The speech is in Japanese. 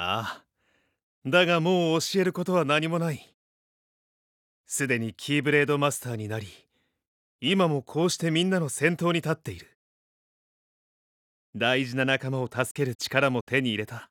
ああ、だがもう教えることは何もない。すでにキーブレードマスターになり、今もこうしてみんなの先頭に立っている。大事な仲間を助ける力も手に入れた。